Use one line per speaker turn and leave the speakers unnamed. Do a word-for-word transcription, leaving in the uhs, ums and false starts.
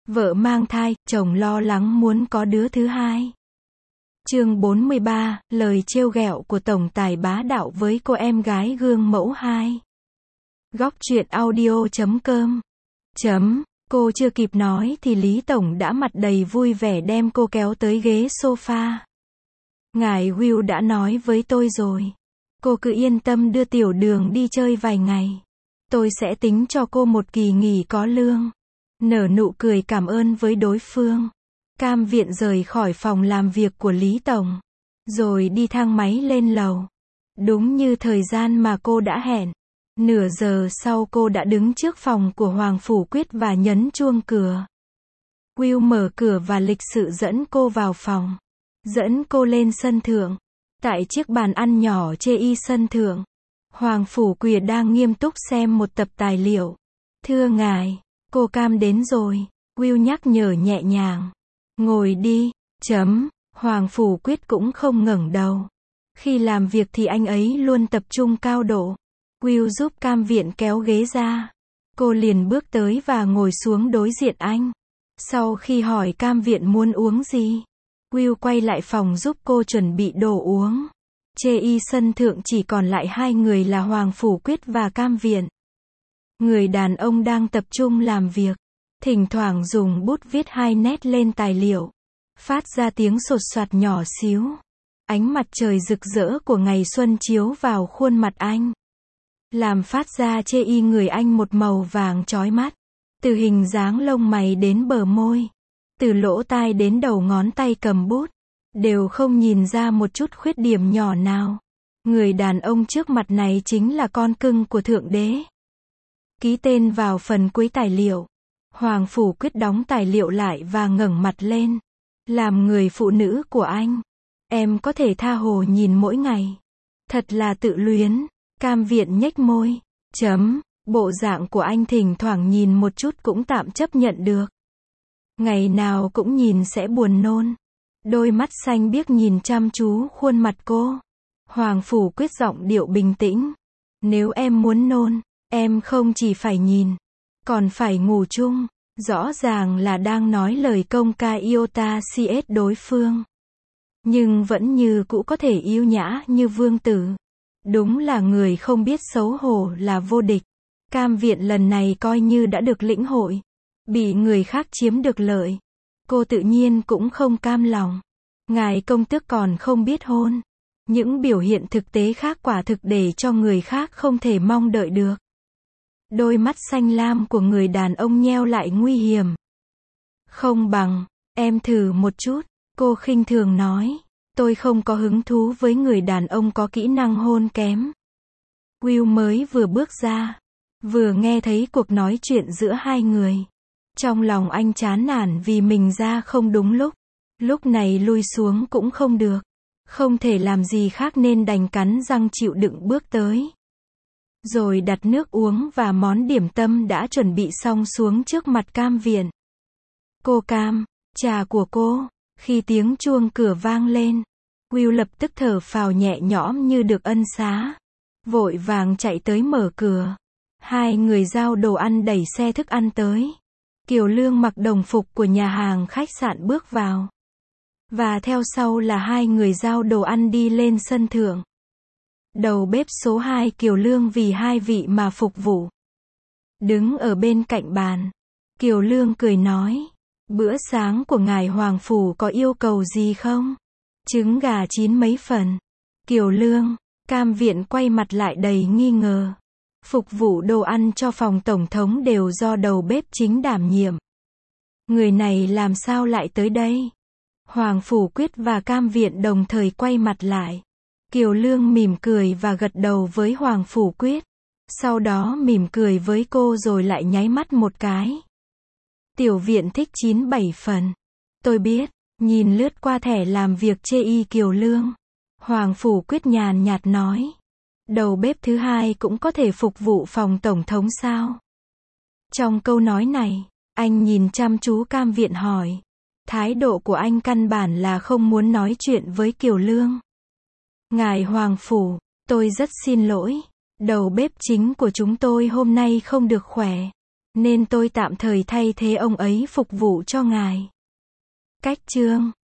Vợ mang thai, chồng lo lắng muốn có đứa thứ hai. Chương bốn mươi ba, lời trêu ghẹo của tổng tài bá đạo với cô em gái gương mẫu hai. Góc truyện audio chấm com. Chấm, cô chưa kịp nói thì Lý Tổng đã mặt đầy vui vẻ đem cô kéo tới ghế sofa. Ngài Will đã nói với tôi rồi. Cô cứ yên tâm đưa Tiểu Đường đi chơi vài ngày. Tôi sẽ tính cho cô một kỳ nghỉ có lương. Nở nụ cười cảm ơn với đối phương. Cam Viện rời khỏi phòng làm việc của Lý Tổng. Rồi đi thang máy lên lầu. Đúng như thời gian mà cô đã hẹn. Nửa giờ sau cô đã đứng trước phòng của Hoàng Phủ Quyết và nhấn chuông cửa. Will mở cửa và lịch sự dẫn cô vào phòng. Dẫn cô lên sân thượng. Tại chiếc bàn ăn nhỏ chê y sân thượng, Hoàng Phủ Quyết đang nghiêm túc xem một tập tài liệu. Thưa ngài, cô Cam đến rồi. Will nhắc nhở nhẹ nhàng. Ngồi đi. Chấm. Hoàng Phủ Quyết cũng không ngẩng đầu. Khi làm việc thì anh ấy luôn tập trung cao độ. Will giúp Cam Viện kéo ghế ra. Cô liền bước tới và ngồi xuống đối diện anh. Sau khi hỏi Cam Viện muốn uống gì, Will quay lại phòng giúp cô chuẩn bị đồ uống. Chê y sân thượng chỉ còn lại hai người là Hoàng Phủ Quyết và Cam Viện. Người đàn ông đang tập trung làm việc. Thỉnh thoảng dùng bút viết hai nét lên tài liệu. Phát ra tiếng sột soạt nhỏ xíu. Ánh mặt trời rực rỡ của ngày xuân chiếu vào khuôn mặt anh. Làm phát ra chê y người anh một màu vàng chói mắt. Từ hình dáng lông mày đến bờ môi. Từ lỗ tai đến đầu ngón tay cầm bút. Đều không nhìn ra một chút khuyết điểm nhỏ nào. Người đàn ông trước mặt này chính là con cưng của Thượng Đế. Ký tên vào phần cuối tài liệu. Hoàng Phủ Quyết đóng tài liệu lại và ngẩng mặt lên. Làm người phụ nữ của anh, em có thể tha hồ nhìn mỗi ngày. Thật là tự luyến. Cam Viện nhếch môi. Chấm. Bộ dạng của anh thỉnh thoảng nhìn một chút cũng tạm chấp nhận được. Ngày nào cũng nhìn sẽ buồn nôn. Đôi mắt xanh biếc nhìn chăm chú khuôn mặt cô. Hoàng Phủ Quyết giọng điệu bình tĩnh. Nếu em muốn nôn, em không chỉ phải nhìn, còn phải ngủ chung. Rõ ràng là đang nói lời công ca iota cs đối phương. Nhưng vẫn như cũ có thể yêu nhã như vương tử. Đúng là người không biết xấu hổ là vô địch. Cam Viện lần này coi như đã được lĩnh hội. Bị người khác chiếm được lợi. Cô tự nhiên cũng không cam lòng. Ngài công tước còn không biết hôn. Những biểu hiện thực tế khác quả thực để cho người khác không thể mong đợi được. Đôi mắt xanh lam của người đàn ông nheo lại nguy hiểm. Không bằng, em thử một chút, cô khinh thường nói. Tôi không có hứng thú với người đàn ông có kỹ năng hôn kém. Will mới vừa bước ra, vừa nghe thấy cuộc nói chuyện giữa hai người. Trong lòng anh chán nản vì mình ra không đúng lúc. Lúc này lui xuống cũng không được. Không thể làm gì khác nên đành cắn răng chịu đựng bước tới. Rồi đặt nước uống và món điểm tâm đã chuẩn bị xong xuống trước mặt Cam Viện. Cô Cam, trà của cô. Khi tiếng chuông cửa vang lên, Will lập tức thở phào nhẹ nhõm như được ân xá. Vội vàng chạy tới mở cửa. Hai người giao đồ ăn đẩy xe thức ăn tới. Kiều Lương mặc đồng phục của nhà hàng khách sạn bước vào. Và theo sau là hai người giao đồ ăn đi lên sân thượng. Đầu bếp số hai Kiều Lương vì hai vị mà phục vụ. Đứng ở bên cạnh bàn, Kiều Lương cười nói. Bữa sáng của ngài Hoàng Phủ có yêu cầu gì không? Trứng gà chín mấy phần. Kiều Lương, Cam Viện quay mặt lại đầy nghi ngờ. Phục vụ đồ ăn cho phòng tổng thống đều do đầu bếp chính đảm nhiệm. Người này làm sao lại tới đây? Hoàng Phủ Quyết và Cam Viện đồng thời quay mặt lại. Kiều Lương mỉm cười và gật đầu với Hoàng Phủ Quyết. Sau đó mỉm cười với cô rồi lại nháy mắt một cái. Tiểu Viện thích chín bảy phần. Tôi biết. Nhìn lướt qua thẻ làm việc chê y Kiều Lương, Hoàng Phủ Quyết nhàn nhạt nói. Đầu bếp thứ hai cũng có thể phục vụ phòng tổng thống sao? Trong câu nói này, anh nhìn chăm chú Cam Viện hỏi. Thái độ của anh căn bản là không muốn nói chuyện với Kiều Lương. Ngài Hoàng Phủ, tôi rất xin lỗi. Đầu bếp chính của chúng tôi hôm nay không được khỏe. nên tôi tạm thời thay thế ông ấy phục vụ cho ngài. Cách chương